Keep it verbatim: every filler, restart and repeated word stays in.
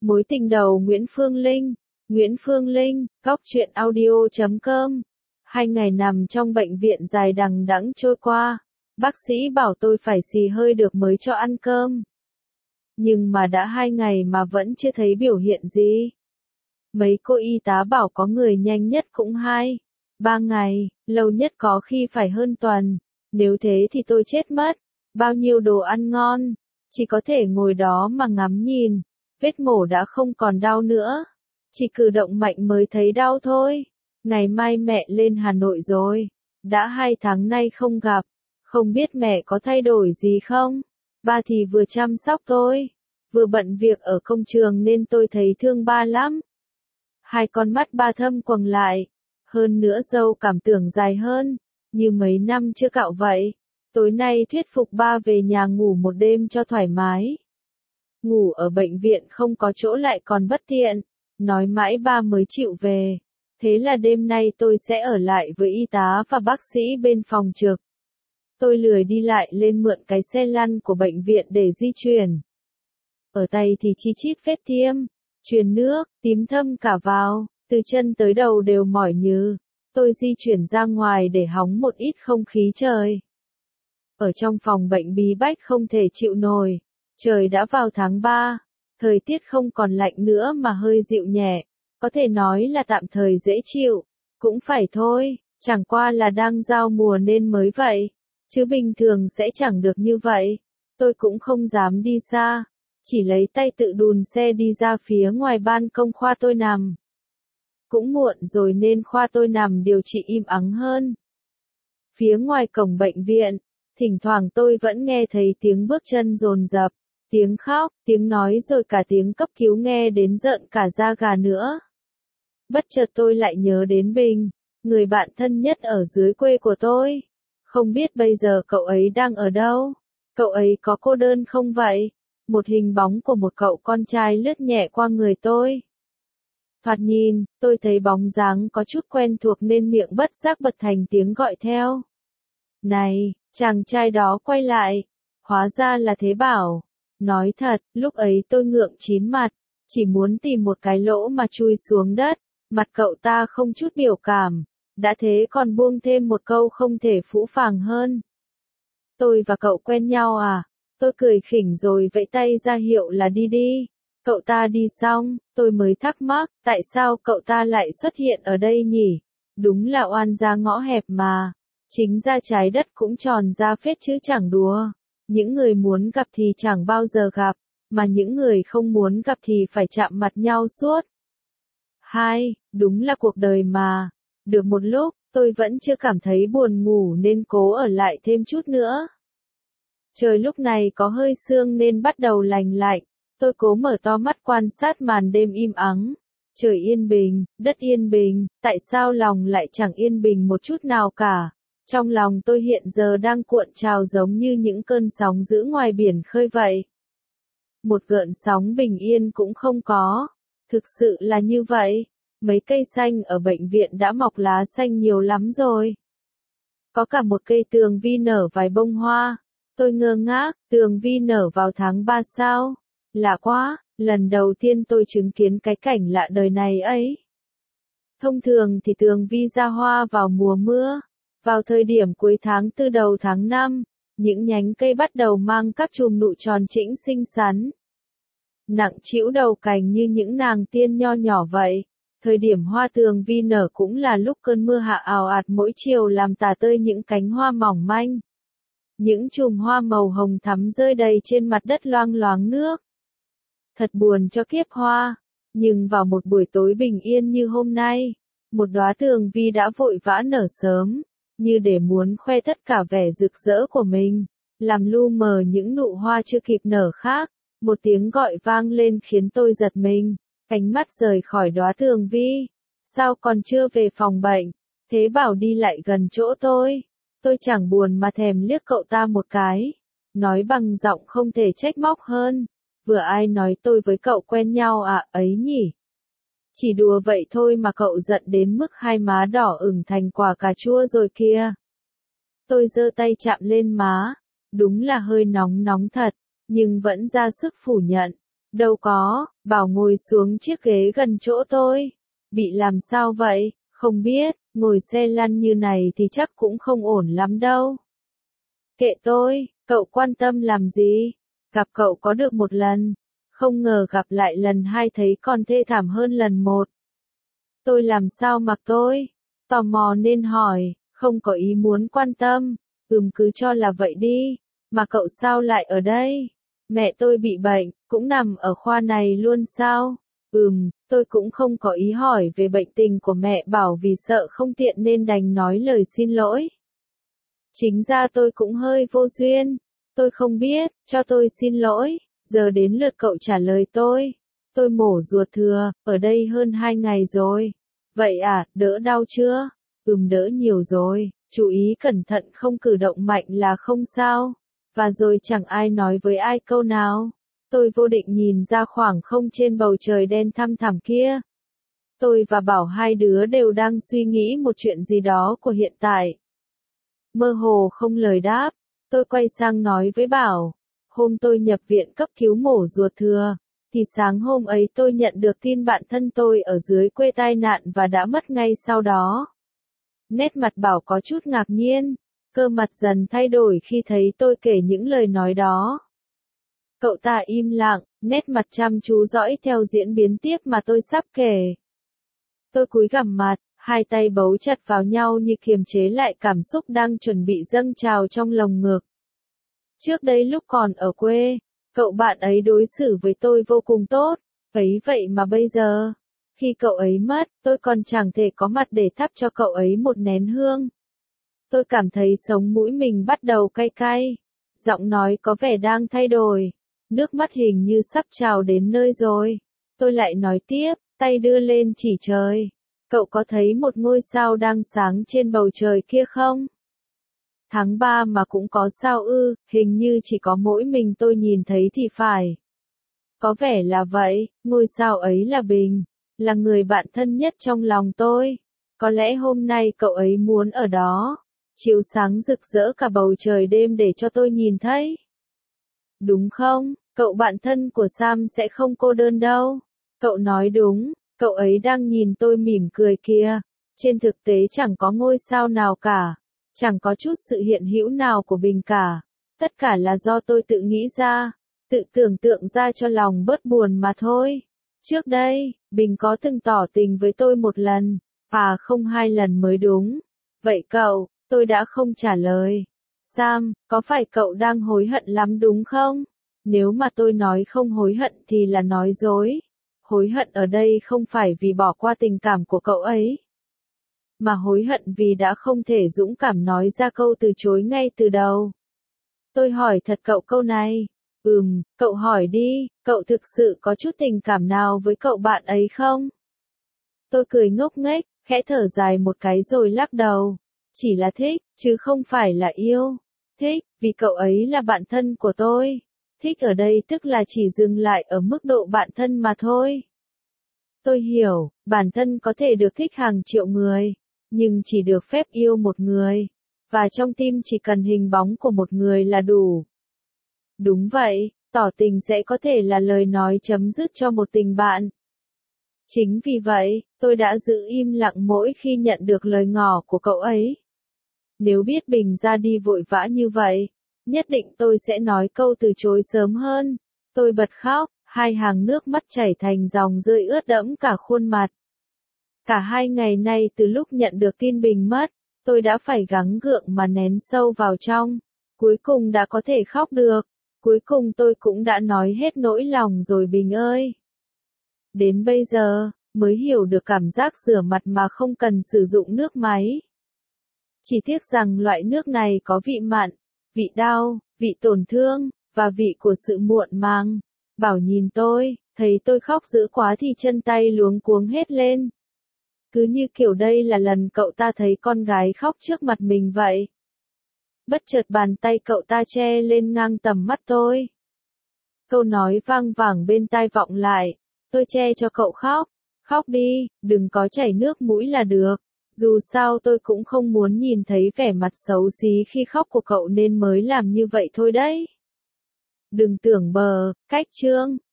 Mối tình đầu Nguyễn Phương Linh. Nguyễn Phương Linh, góc truyện audio chấm com. Hai ngày nằm trong bệnh viện dài đằng đẵng trôi qua. Bác sĩ bảo tôi phải xì hơi được mới cho ăn cơm. Nhưng mà đã hai ngày mà vẫn chưa thấy biểu hiện gì. Mấy cô y tá bảo có người nhanh nhất cũng hai, ba ngày, lâu nhất có khi phải hơn tuần. Nếu thế thì tôi chết mất. Bao nhiêu đồ ăn ngon, chỉ có thể ngồi đó mà ngắm nhìn. Vết mổ đã không còn đau nữa. Chỉ cử động mạnh mới thấy đau thôi. Ngày mai mẹ lên Hà Nội rồi. Đã hai tháng nay không gặp. Không biết mẹ có thay đổi gì không? Ba thì vừa chăm sóc tôi, vừa bận việc ở công trường nên tôi thấy thương ba lắm. Hai con mắt ba thâm quầng lại. Hơn nữa râu cảm tưởng dài hơn, như mấy năm chưa cạo vậy. Tối nay thuyết phục ba về nhà ngủ một đêm cho thoải mái. Ngủ ở bệnh viện không có chỗ lại còn bất tiện. Nói mãi ba mới chịu về. Thế là đêm nay tôi sẽ ở lại với y tá và bác sĩ bên phòng trực. Tôi lười đi lại lên mượn cái xe lăn của bệnh viện để di chuyển. Ở tay thì chi chít vết tiêm, truyền nước, tím thâm cả vào, từ chân tới đầu đều mỏi nhừ. Tôi di chuyển ra ngoài để hóng một ít không khí trời. Ở trong phòng bệnh bí bách không thể chịu nổi. Trời đã vào tháng ba, thời tiết không còn lạnh nữa mà hơi dịu nhẹ, có thể nói là tạm thời dễ chịu. Cũng phải thôi, chẳng qua là đang giao mùa nên mới vậy, chứ bình thường sẽ chẳng được như vậy. Tôi cũng không dám đi xa, chỉ lấy tay tự đùn xe đi ra phía ngoài ban công khoa tôi nằm. Cũng muộn rồi nên khoa tôi nằm điều trị im ắng hơn. Phía ngoài cổng bệnh viện, thỉnh thoảng tôi vẫn nghe thấy tiếng bước chân dồn dập, tiếng khóc, tiếng nói rồi cả tiếng cấp cứu nghe đến rợn cả da gà nữa. Bất chợt tôi lại nhớ đến Bình, người bạn thân nhất ở dưới quê của tôi. Không biết bây giờ cậu ấy đang ở đâu? Cậu ấy có cô đơn không vậy? Một hình bóng của một cậu con trai lướt nhẹ qua người tôi. Thoạt nhìn, tôi thấy bóng dáng có chút quen thuộc nên miệng bất giác bật thành tiếng gọi theo. Này, chàng trai đó quay lại. Hóa ra là Thế Bảo. Nói thật, lúc ấy tôi ngượng chín mặt, chỉ muốn tìm một cái lỗ mà chui xuống đất. Mặt cậu ta không chút biểu cảm, đã thế còn buông thêm một câu không thể phũ phàng hơn. Tôi và cậu quen nhau à? Tôi cười khỉnh rồi vẫy tay ra hiệu là đi đi. Cậu ta đi xong, tôi mới thắc mắc, tại sao cậu ta lại xuất hiện ở đây nhỉ? Đúng là oan gia ngõ hẹp mà. Chính ra trái đất cũng tròn ra phết chứ chẳng đùa. Những người muốn gặp thì chẳng bao giờ gặp, mà những người không muốn gặp thì phải chạm mặt nhau suốt. Hai, đúng là cuộc đời mà. Được một lúc, tôi vẫn chưa cảm thấy buồn ngủ nên cố ở lại thêm chút nữa. Trời lúc này có hơi sương nên bắt đầu lành lạnh. Tôi cố mở to mắt quan sát màn đêm im ắng. Trời yên bình, đất yên bình, tại sao lòng lại chẳng yên bình một chút nào cả? Trong lòng tôi hiện giờ đang cuộn trào giống như những cơn sóng dữ ngoài biển khơi vậy. Một gợn sóng bình yên cũng không có. Thực sự là như vậy. Mấy cây xanh ở bệnh viện đã mọc lá xanh nhiều lắm rồi. Có cả một cây tường vi nở vài bông hoa. Tôi ngơ ngác, tường vi nở vào tháng ba sao? Lạ quá, lần đầu tiên tôi chứng kiến cái cảnh lạ đời này ấy. Thông thường thì tường vi ra hoa vào mùa mưa. Vào thời điểm cuối tháng tư đầu tháng năm, những nhánh cây bắt đầu mang các chùm nụ tròn chỉnh xinh xắn. Nặng trĩu đầu cành như những nàng tiên nho nhỏ vậy. Thời điểm hoa tường vi nở cũng là lúc cơn mưa hạ ào ạt mỗi chiều làm tả tơi những cánh hoa mỏng manh. Những chùm hoa màu hồng thắm rơi đầy trên mặt đất loang loáng nước. Thật buồn cho kiếp hoa. Nhưng vào một buổi tối bình yên như hôm nay, một đóa tường vi đã vội vã nở sớm, như để muốn khoe tất cả vẻ rực rỡ của mình, làm lu mờ những nụ hoa chưa kịp nở khác. Một tiếng gọi vang lên khiến tôi giật mình, ánh mắt rời khỏi đóa tường vi. Sao còn chưa về phòng bệnh? Thế Bảo đi lại gần chỗ tôi. Tôi chẳng buồn mà thèm liếc cậu ta một cái. Nói bằng giọng không thể trách móc hơn. Vừa ai nói tôi với cậu quen nhau à ấy nhỉ? Chỉ đùa vậy thôi mà cậu giận đến mức hai má đỏ ửng thành quả cà chua rồi kia. Tôi giơ tay chạm lên má. Đúng là hơi nóng nóng thật, nhưng vẫn ra sức phủ nhận. Đâu có, Bảo ngồi xuống chiếc ghế gần chỗ tôi. Bị làm sao vậy? Không biết, ngồi xe lăn như này thì chắc cũng không ổn lắm đâu. Kệ tôi, cậu quan tâm làm gì? Gặp cậu có được một lần, không ngờ gặp lại lần hai thấy còn thê thảm hơn lần một. Tôi làm sao mặc tôi? Tò mò nên hỏi, không có ý muốn quan tâm. Ừm cứ cho là vậy đi, mà cậu sao lại ở đây? Mẹ tôi bị bệnh, cũng nằm ở khoa này luôn sao? Ừm, tôi cũng không có ý hỏi về bệnh tình của mẹ, bảo vì sợ không tiện nên đành nói lời xin lỗi. Chính ra tôi cũng hơi vô duyên, tôi không biết, cho tôi xin lỗi, giờ đến lượt cậu trả lời tôi. Tôi mổ ruột thừa, ở đây hơn hai ngày rồi. Vậy à, đỡ đau chưa? Ừm đỡ nhiều rồi, chú ý cẩn thận không cử động mạnh là không sao. Và rồi chẳng ai nói với ai câu nào. Tôi vô định nhìn ra khoảng không trên bầu trời đen thăm thẳm kia. Tôi và Bảo hai đứa đều đang suy nghĩ một chuyện gì đó của hiện tại. Mơ hồ không lời đáp, tôi quay sang nói với Bảo. Hôm tôi nhập viện cấp cứu mổ ruột thừa, thì sáng hôm ấy tôi nhận được tin bạn thân tôi ở dưới quê tai nạn và đã mất ngay sau đó. Nét mặt Bảo có chút ngạc nhiên, cơ mặt dần thay đổi khi thấy tôi kể những lời nói đó. Cậu ta im lặng, nét mặt chăm chú dõi theo diễn biến tiếp mà tôi sắp kể. Tôi cúi gằm mặt, hai tay bấu chặt vào nhau như kiềm chế lại cảm xúc đang chuẩn bị dâng trào trong lồng ngực. Trước đây lúc còn ở quê, cậu bạn ấy đối xử với tôi vô cùng tốt, ấy vậy mà bây giờ, khi cậu ấy mất, tôi còn chẳng thể có mặt để thắp cho cậu ấy một nén hương. Tôi cảm thấy sống mũi mình bắt đầu cay cay, giọng nói có vẻ đang thay đổi, nước mắt hình như sắp trào đến nơi rồi. Tôi lại nói tiếp, tay đưa lên chỉ trời. Cậu có thấy một ngôi sao đang sáng trên bầu trời kia không? Tháng ba mà cũng có sao ư, hình như chỉ có mỗi mình tôi nhìn thấy thì phải. Có vẻ là vậy, ngôi sao ấy là Bình, là người bạn thân nhất trong lòng tôi. Có lẽ hôm nay cậu ấy muốn ở đó, chiếu sáng rực rỡ cả bầu trời đêm để cho tôi nhìn thấy. Đúng không, cậu bạn thân của Sam sẽ không cô đơn đâu. Cậu nói đúng, cậu ấy đang nhìn tôi mỉm cười kìa. Trên thực tế chẳng có ngôi sao nào cả, chẳng có chút sự hiện hữu nào của Bình cả. Tất cả là do tôi tự nghĩ ra, tự tưởng tượng ra cho lòng bớt buồn mà thôi. Trước đây, Bình có từng tỏ tình với tôi một lần, à không hai lần mới đúng. Vậy cậu, tôi đã không trả lời. Sam, có phải cậu đang hối hận lắm đúng không? Nếu mà tôi nói không hối hận thì là nói dối. Hối hận ở đây không phải vì bỏ qua tình cảm của cậu ấy, mà hối hận vì đã không thể dũng cảm nói ra câu từ chối ngay từ đầu. Tôi hỏi thật cậu câu này. Ừm, cậu hỏi đi, cậu thực sự có chút tình cảm nào với cậu bạn ấy không? Tôi cười ngốc nghếch, khẽ thở dài một cái rồi lắc đầu. Chỉ là thích, chứ không phải là yêu. Thích, vì cậu ấy là bạn thân của tôi. Thích ở đây tức là chỉ dừng lại ở mức độ bạn thân mà thôi. Tôi hiểu, bản thân có thể được thích hàng triệu người, nhưng chỉ được phép yêu một người. Và trong tim chỉ cần hình bóng của một người là đủ. Đúng vậy, tỏ tình sẽ có thể là lời nói chấm dứt cho một tình bạn. Chính vì vậy, tôi đã giữ im lặng mỗi khi nhận được lời ngỏ của cậu ấy. Nếu biết Bình ra đi vội vã như vậy, nhất định tôi sẽ nói câu từ chối sớm hơn. Tôi bật khóc, hai hàng nước mắt chảy thành dòng rơi ướt đẫm cả khuôn mặt. Cả hai ngày nay từ lúc nhận được tin Bình mất, tôi đã phải gắng gượng mà nén sâu vào trong. Cuối cùng đã có thể khóc được. Cuối cùng tôi cũng đã nói hết nỗi lòng rồi Bình ơi. Đến bây giờ, mới hiểu được cảm giác rửa mặt mà không cần sử dụng nước máy. Chỉ tiếc rằng loại nước này có vị mặn, vị đau, vị tổn thương, và vị của sự muộn màng. Bảo nhìn tôi, thấy tôi khóc dữ quá thì chân tay luống cuống hết lên. Cứ như kiểu đây là lần cậu ta thấy con gái khóc trước mặt mình vậy. Bất chợt bàn tay cậu ta che lên ngang tầm mắt tôi. Câu nói vang vẳng bên tai vọng lại. Tôi che cho cậu khóc. Khóc đi, đừng có chảy nước mũi là được. Dù sao tôi cũng không muốn nhìn thấy vẻ mặt xấu xí khi khóc của cậu nên mới làm như vậy thôi đấy. Đừng tưởng bờ, cách chương.